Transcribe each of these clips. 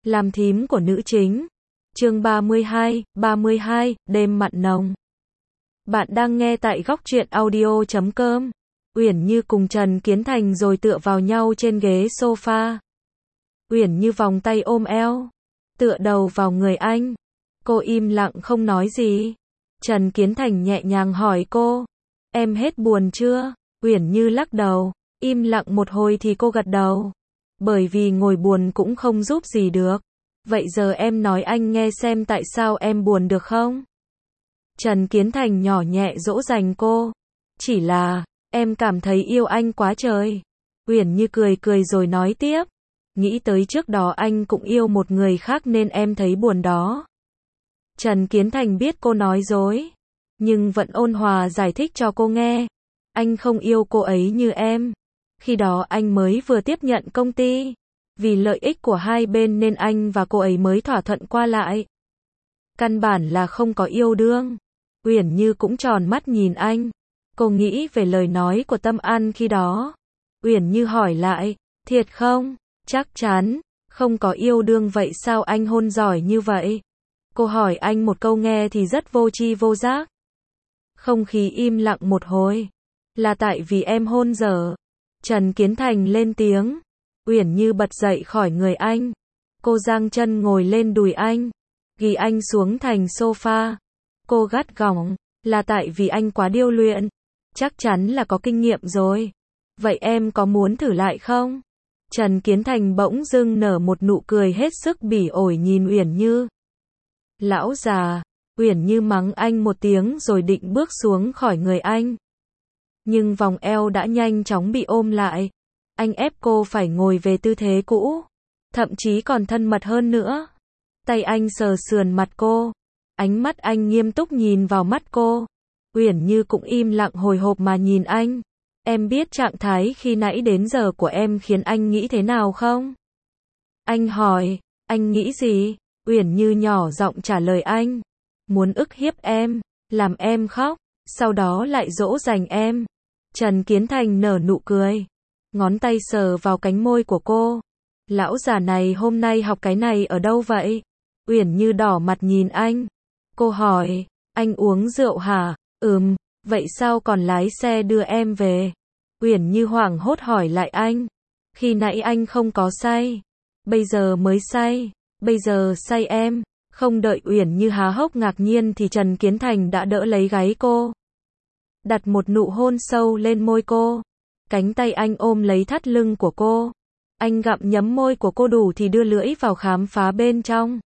Làm thím của nữ chính. Chương 32, đêm mặn nồng. Bạn đang nghe tại góc truyện audio.com. Uyển Như cùng Trần Kiến Thành rồi tựa vào nhau trên ghế sofa. Uyển Như vòng tay ôm eo, tựa đầu vào người anh. Cô im lặng không nói gì. Trần Kiến Thành nhẹ nhàng hỏi cô, em hết buồn chưa? Uyển Như lắc đầu, im lặng một hồi thì cô gật đầu. Bởi vì ngồi buồn cũng không giúp gì được. Vậy giờ em nói anh nghe xem tại sao em buồn được không? Trần Kiến Thành nhỏ nhẹ dỗ dành cô. Chỉ là, em cảm thấy yêu anh quá trời. Uyển Như cười cười rồi nói tiếp. Nghĩ tới trước đó anh cũng yêu một người khác nên em thấy buồn đó. Trần Kiến Thành biết cô nói dối, nhưng vẫn ôn hòa giải thích cho cô nghe. Anh không yêu cô ấy như em. Khi đó anh mới vừa tiếp nhận công ty. Vì lợi ích của hai bên nên anh và cô ấy mới thỏa thuận qua lại. Căn bản là không có yêu đương. Uyển Như cũng tròn mắt nhìn anh. Cô nghĩ về lời nói của Tâm An khi đó. Uyển Như hỏi lại, thiệt không? Chắc chắn, không có yêu đương vậy sao anh hôn giỏi như vậy? Cô hỏi anh một câu nghe thì rất vô tri vô giác. Không khí im lặng một hồi. Là tại vì em hôn dở. Trần Kiến Thành lên tiếng. Uyển Như bật dậy khỏi người anh. Cô giang chân ngồi lên đùi anh, ghi anh xuống thành sofa. Cô gắt gỏng, là tại vì anh quá điêu luyện. Chắc chắn là có kinh nghiệm rồi. Vậy em có muốn thử lại không? Trần Kiến Thành bỗng dưng nở một nụ cười hết sức bỉ ổi nhìn Uyển Như. Lão già. Uyển Như mắng anh một tiếng rồi định bước xuống khỏi người anh. Nhưng vòng eo đã nhanh chóng bị ôm lại. Anh ép cô phải ngồi về tư thế cũ. Thậm chí còn thân mật hơn nữa. Tay anh sờ sườn mặt cô. Ánh mắt anh nghiêm túc nhìn vào mắt cô. Uyển Như cũng im lặng hồi hộp mà nhìn anh. Em biết trạng thái khi nãy đến giờ của em khiến anh nghĩ thế nào không? Anh hỏi, anh nghĩ gì? Uyển Như nhỏ giọng trả lời anh. Muốn ức hiếp em, làm em khóc, sau đó lại dỗ dành em. Trần Kiến Thành nở nụ cười. Ngón tay sờ vào cánh môi của cô. Lão già này hôm nay học cái này ở đâu vậy? Uyển Như đỏ mặt nhìn anh. Cô hỏi, anh uống rượu hả? Vậy sao còn lái xe đưa em về? Uyển Như hoảng hốt hỏi lại anh. Khi nãy anh không có say. Bây giờ mới say. Bây giờ say em. Không đợi Uyển Như há hốc ngạc nhiên thì Trần Kiến Thành đã đỡ lấy gáy cô. Đặt một nụ hôn sâu lên môi cô. Cánh tay anh ôm lấy thắt lưng của cô. Anh gặm nhấm môi của cô đủ thì đưa lưỡi vào khám phá bên trong.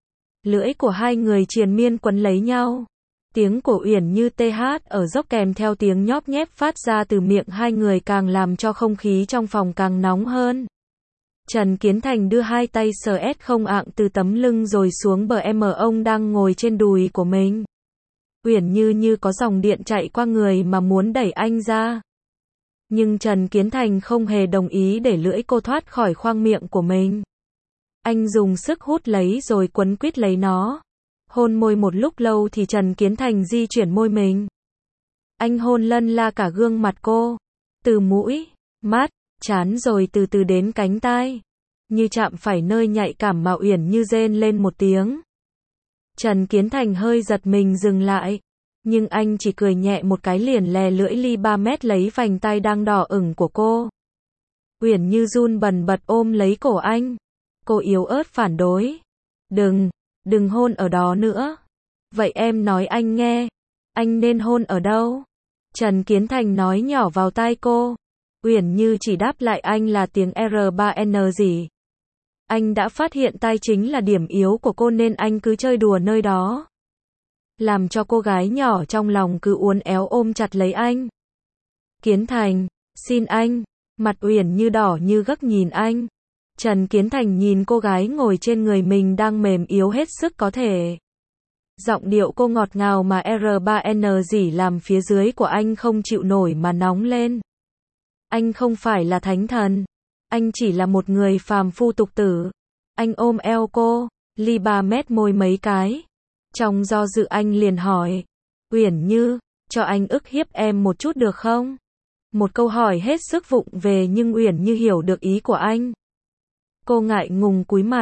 Lưỡi của hai người triền miên quấn lấy nhau. Tiếng của Uyển Như TH ở dốc kèm theo tiếng nhóp nhép phát ra từ miệng hai người càng làm cho không khí trong phòng càng nóng hơn. Trần Kiến Thành đưa hai tay sờ không ạng từ tấm lưng rồi xuống bờ ông đang ngồi trên đùi của mình. Uyển Như như có dòng điện chạy qua người mà muốn đẩy anh ra. Nhưng Trần Kiến Thành không hề đồng ý để lưỡi cô thoát khỏi khoang miệng của mình. Anh dùng sức hút lấy rồi quấn quýt lấy nó. Hôn môi một lúc lâu thì Trần Kiến Thành di chuyển môi mình. Anh hôn lân la cả gương mặt cô. Từ mũi, mắt, trán rồi từ từ đến cánh tai. Như chạm phải nơi nhạy cảm mà Uyển Như rên lên một tiếng. Trần Kiến Thành hơi giật mình dừng lại. Nhưng anh chỉ cười nhẹ một cái liền lè lưỡi ly 3 mét lấy vành tay đang đỏ ửng của cô. Uyển Như run bần bật ôm lấy cổ anh. Cô yếu ớt phản đối. Đừng hôn ở đó nữa. Vậy em nói anh nghe. Anh nên hôn ở đâu? Trần Kiến Thành nói nhỏ vào tai cô. Uyển Như chỉ đáp lại anh là tiếng R3N gì. Anh đã phát hiện tai chính là điểm yếu của cô nên anh cứ chơi đùa nơi đó. Làm cho cô gái nhỏ trong lòng cứ uốn éo ôm chặt lấy anh. Kiến Thành, xin anh. Mặt Uyển Như đỏ như gấc nhìn anh. Trần Kiến Thành nhìn cô gái ngồi trên người mình đang mềm yếu hết sức có thể. Giọng điệu cô ngọt ngào mà R3N gì làm phía dưới của anh không chịu nổi mà nóng lên. Anh không phải là thánh thần. Anh chỉ là một người phàm phu tục tử. Anh ôm eo cô, ly 3 mét môi mấy cái. Trong do dự anh liền hỏi. Uyển Như, cho anh ức hiếp em một chút được không? Một câu hỏi hết sức vụng về nhưng Uyển Như hiểu được ý của anh. Cô ngại ngùng cúi mặt.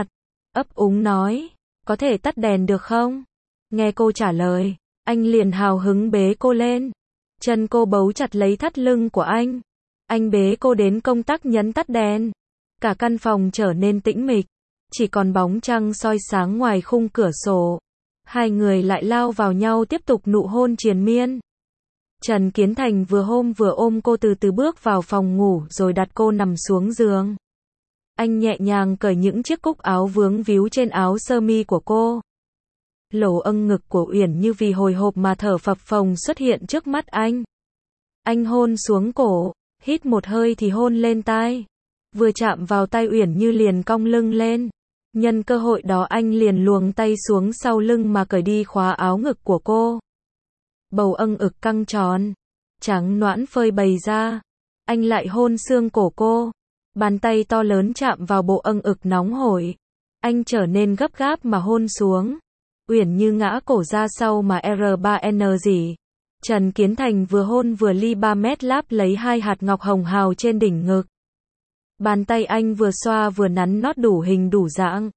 ấp úng nói, có thể tắt đèn được không? Nghe cô trả lời, anh liền hào hứng bế cô lên. Chân cô bấu chặt lấy thắt lưng của anh. Anh bế cô đến công tắc nhấn tắt đèn. Cả căn phòng trở nên tĩnh mịch. Chỉ còn bóng trăng soi sáng ngoài khung cửa sổ. Hai người lại lao vào nhau tiếp tục nụ hôn triền miên. Trần Kiến Thành vừa ôm cô từ từ bước vào phòng ngủ rồi đặt cô nằm xuống giường. Anh nhẹ nhàng cởi những chiếc cúc áo vướng víu trên áo sơ mi của cô. Lỗ âng ngực của Uyển Như vì hồi hộp mà thở phập phồng xuất hiện trước mắt anh. Anh hôn xuống cổ, hít một hơi thì hôn lên tai. Vừa chạm vào tay Uyển Như liền cong lưng lên. Nhân cơ hội đó anh liền luồng tay xuống sau lưng mà cởi đi khóa áo ngực của cô. Bầu âng ực căng tròn, trắng nõn phơi bày ra. Anh lại hôn xương cổ cô. Bàn tay to lớn chạm vào bộ âng ực nóng hổi. Anh trở nên gấp gáp mà hôn xuống. Uyển Như ngã cổ ra sau mà R3N gì. Trần Kiến Thành vừa hôn vừa ly 3 mét láp lấy 2 hạt ngọc hồng hào trên đỉnh ngực. Bàn tay anh vừa xoa vừa nắn nót đủ hình đủ dạng.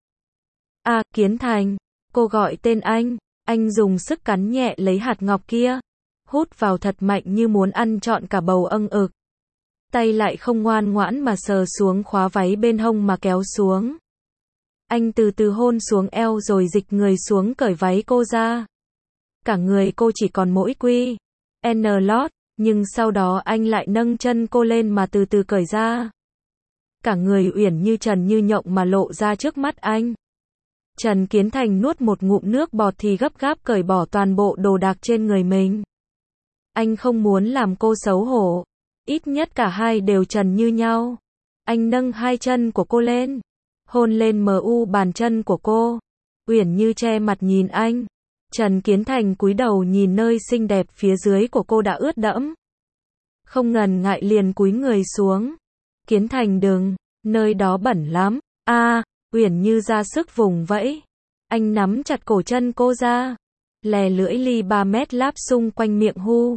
Kiến Thành. Cô gọi tên anh dùng sức cắn nhẹ lấy hạt ngọc kia. Hút vào thật mạnh như muốn ăn trọn cả bầu âng ực. Tay lại không ngoan ngoãn mà sờ xuống khóa váy bên hông mà kéo xuống. Anh từ từ hôn xuống eo rồi dịch người xuống cởi váy cô ra. Cả người cô chỉ còn mỗi quy N lót, nhưng sau đó anh lại nâng chân cô lên mà từ từ cởi ra. Cả người Uyển Như trần như nhộng mà lộ ra trước mắt anh. Trần Kiến Thành nuốt một ngụm nước bọt thì gấp gáp cởi bỏ toàn bộ đồ đạc trên người mình. Anh không muốn làm cô xấu hổ. Ít nhất cả hai đều trần như nhau. Anh nâng hai chân của cô lên. Hôn lên bàn chân của cô. Uyển Như che mặt nhìn anh. Trần Kiến Thành cúi đầu nhìn nơi xinh đẹp phía dưới của cô đã ướt đẫm. Không ngần ngại liền cúi người xuống. Kiến Thành đừng, nơi đó bẩn lắm. Uyển Như ra sức vùng vẫy. Anh nắm chặt cổ chân cô ra. Lè lưỡi ly 3 mét láp xung quanh miệng hu.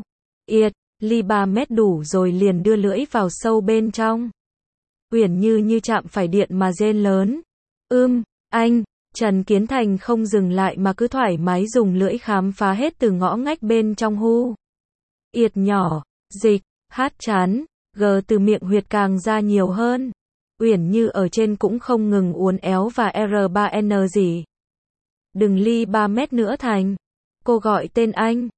Ly 3 mét đủ rồi liền đưa lưỡi vào sâu bên trong. Uyển Như chạm phải điện mà rên lớn. Anh. Trần Kiến Thành không dừng lại mà cứ thoải mái dùng lưỡi khám phá hết từ ngõ ngách bên trong hu. Nhỏ, dịch, hát chán, từ miệng huyệt càng ra nhiều hơn. Uyển Như ở trên cũng không ngừng uốn éo và R3N gì. Đừng ly 3 mét nữa Thành. Cô gọi tên anh.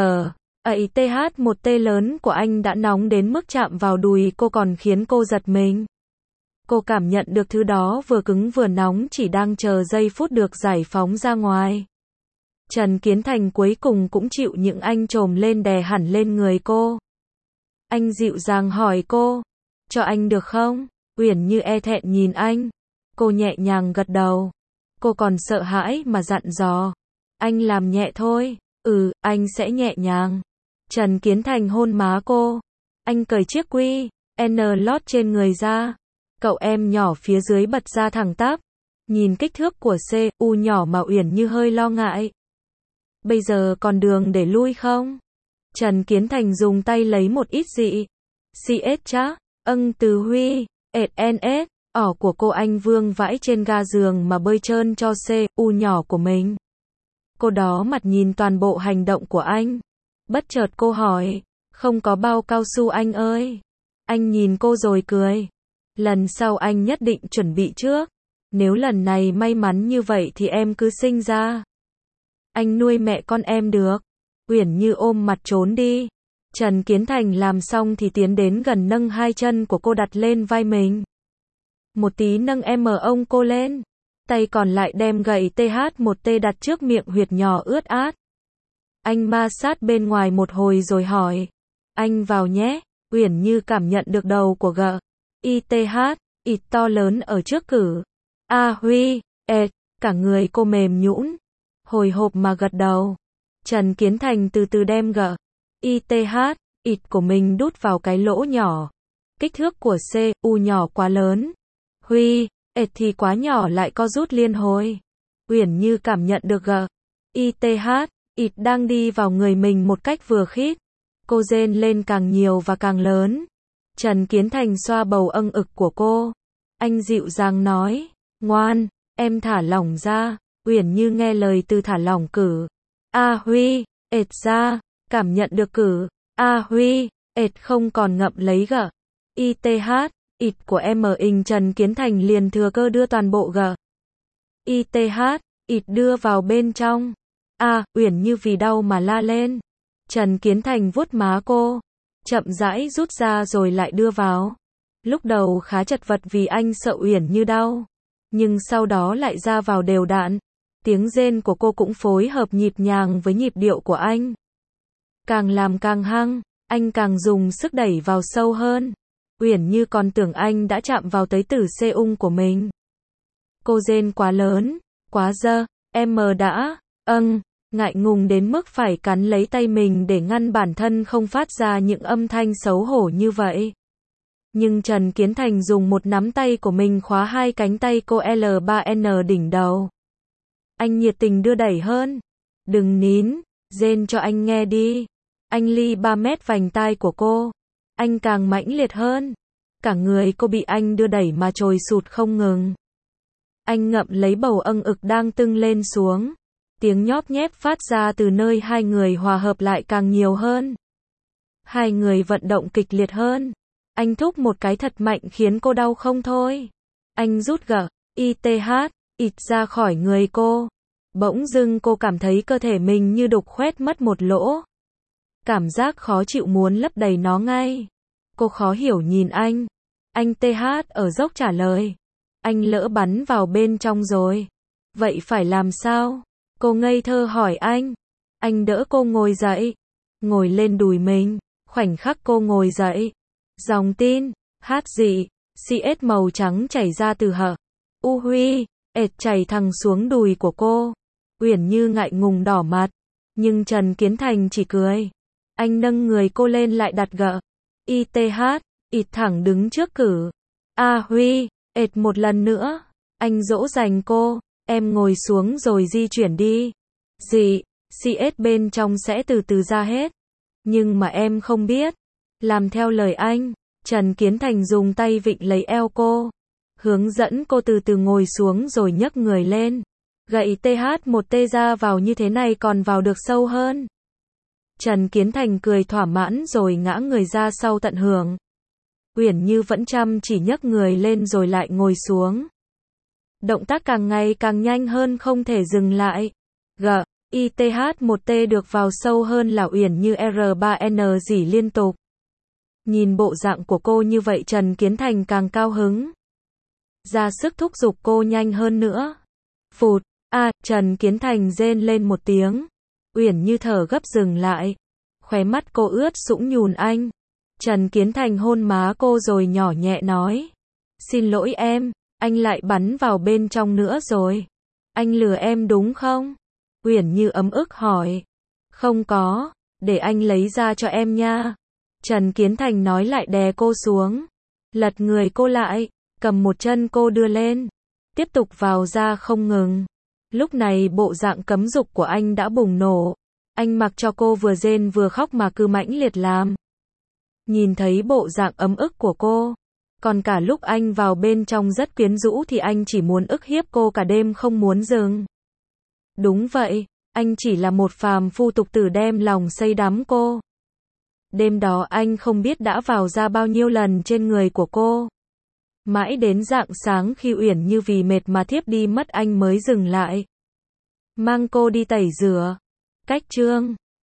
TH1T lớn của anh đã nóng đến mức chạm vào đùi cô còn khiến cô giật mình. Cô cảm nhận được thứ đó vừa cứng vừa nóng chỉ đang chờ giây phút được giải phóng ra ngoài. Trần Kiến Thành cuối cùng cũng chịu những anh trồm lên đè hẳn lên người cô. Anh dịu dàng hỏi cô, cho anh được không? Uyển Như e thẹn nhìn anh. Cô nhẹ nhàng gật đầu. Cô còn sợ hãi mà dặn dò. Anh làm nhẹ thôi. Anh sẽ nhẹ nhàng. Trần Kiến Thành hôn má cô. Anh cởi chiếc quy N lót trên người ra. Cậu em nhỏ phía dưới bật ra thẳng tắp. Nhìn kích thước của CU nhỏ mà Uyển Như hơi lo ngại. Bây giờ còn đường để lui không? Trần Kiến Thành dùng tay lấy một ít dị. CS chá. Từ Huy. NS. Của cô anh vương vãi trên ga giường mà bơi trơn cho CU nhỏ của mình. Cô đó mặt nhìn toàn bộ hành động của anh. Bất chợt cô hỏi. Không có bao cao su anh ơi. Anh nhìn cô rồi cười. Lần sau anh nhất định chuẩn bị trước. Nếu lần này may mắn như vậy thì em cứ sinh ra. Anh nuôi mẹ con em được. Uyển Như ôm mặt trốn đi. Trần Kiến Thành làm xong thì tiến đến gần nâng hai chân của cô đặt lên vai mình. Một tí nâng ông cô lên. Tay còn lại đem gậy TH1T đặt trước miệng huyệt nhỏ ướt át. Anh ma sát bên ngoài một hồi rồi hỏi. Anh vào nhé. Uyển Như cảm nhận được đầu của ít to lớn ở trước cử. Huy, cả người cô mềm nhũn, hồi hộp mà gật đầu. Trần Kiến Thành từ từ đem ít của mình đút vào cái lỗ nhỏ. Kích thước của CU nhỏ quá lớn. Huy, thì quá nhỏ lại co rút liên hồi. Uyển Như cảm nhận được ít đang đi vào người mình một cách vừa khít. Cô rên lên càng nhiều và càng lớn. Trần Kiến Thành xoa bầu âng ực của cô. Anh dịu dàng nói, ngoan, Em thả lỏng ra. Uyển Như nghe lời từ thả lỏng cử. A Huy, ệt ra, cảm nhận được cử. A Huy, ệt không còn ngậm lấy gờ. ITH, ịt của em ở ình Trần Kiến Thành liền thừa cơ đưa toàn bộ gờ. ITH, ịt đưa vào bên trong. Uyển Như vì đau mà la lên. Trần Kiến Thành vuốt má cô, chậm rãi rút ra rồi lại đưa vào. Lúc đầu khá chật vật vì anh sợ Uyển Như đau, nhưng sau đó lại ra vào đều đặn. Tiếng rên của cô cũng phối hợp nhịp nhàng với nhịp điệu của anh. Càng làm càng hăng, anh càng dùng sức đẩy vào sâu hơn. Uyển Như còn tưởng anh đã chạm vào tới tử xê ung của mình. Cô rên quá lớn, quá dơ, em đã, ngại ngùng đến mức phải cắn lấy tay mình để ngăn bản thân không phát ra những âm thanh xấu hổ như vậy. Nhưng Trần Kiến Thành dùng một nắm tay của mình khóa hai cánh tay cô L3N đỉnh đầu. Anh nhiệt tình đưa đẩy hơn. Đừng nín, rên cho anh nghe đi. Anh ly 3 mét vành tai của cô. Anh càng mãnh liệt hơn. Cả người cô bị anh đưa đẩy mà trồi sụt không ngừng. Anh ngậm lấy bầu ực đang tưng lên xuống. Tiếng nhóp nhép phát ra từ nơi hai người hòa hợp lại càng nhiều hơn. Hai người vận động kịch liệt hơn. Anh thúc một cái thật mạnh khiến cô đau không thôi. Anh rút ITH ra khỏi người cô. Bỗng dưng cô cảm thấy cơ thể mình như đục khoét mất một lỗ. Cảm giác khó chịu muốn lấp đầy nó ngay. Cô khó hiểu nhìn anh. Anh TH ở dốc trả lời. Anh lỡ bắn vào bên trong rồi. Vậy phải làm sao? Cô ngây thơ hỏi anh. Anh đỡ cô ngồi dậy. Ngồi lên đùi mình. Khoảnh khắc cô ngồi dậy. Dòng tin, hát dị, CS màu trắng chảy ra từ hở. Huy, ệt chảy thẳng xuống đùi của cô. Uyển Như ngại ngùng đỏ mặt. Nhưng Trần Kiến Thành chỉ cười. Anh nâng người cô lên lại đặt gợ. ITH, ịt thẳng đứng trước cử. Huy, ệt một lần nữa. Anh dỗ dành cô. Em ngồi xuống rồi di chuyển đi. Dị, CS bên trong sẽ từ từ ra hết. Nhưng mà em không biết. Làm theo lời anh. Trần Kiến Thành dùng tay vịn lấy eo cô. Hướng dẫn cô từ từ ngồi xuống rồi nhấc người lên. Gậy TH1T ra vào như thế này còn vào được sâu hơn. Trần Kiến Thành cười thỏa mãn rồi ngã người ra sau tận hưởng. Uyển Như vẫn chăm chỉ nhấc người lên rồi lại ngồi xuống. Động tác càng ngày càng nhanh hơn không thể dừng lại. ITH1T được vào sâu hơn là Uyển Như R3N rỉ liên tục. Nhìn bộ dạng của cô như vậy Trần Kiến Thành càng cao hứng. Ra sức thúc giục cô nhanh hơn nữa. Phụt, Trần Kiến Thành rên lên một tiếng. Uyển Như thở gấp dừng lại. Khóe mắt cô ướt sũng nhùn anh. Trần Kiến Thành hôn má cô rồi nhỏ nhẹ nói. Xin lỗi em, anh lại bắn vào bên trong nữa rồi. Anh lừa em đúng không? Uyển Như ấm ức hỏi. Không có, để anh lấy ra cho em nha. Trần Kiến Thành nói lại đè cô xuống. Lật người cô lại, cầm một chân cô đưa lên. Tiếp tục vào ra không ngừng. Lúc này bộ dạng cấm dục của anh đã bùng nổ. Anh mặc cho cô vừa rên vừa khóc mà cứ mãnh liệt làm. Nhìn thấy bộ dạng ấm ức của cô. Còn cả lúc anh vào bên trong rất quyến rũ thì anh chỉ muốn ức hiếp cô cả đêm không muốn dừng. Đúng vậy, anh chỉ là một phàm phu tục tử đem lòng say đắm cô. Đêm đó anh không biết đã vào ra bao nhiêu lần trên người của cô. Mãi đến rạng sáng khi Uyển Như vì mệt mà thiếp đi mất anh mới dừng lại. Mang cô đi tẩy rửa. Cách chương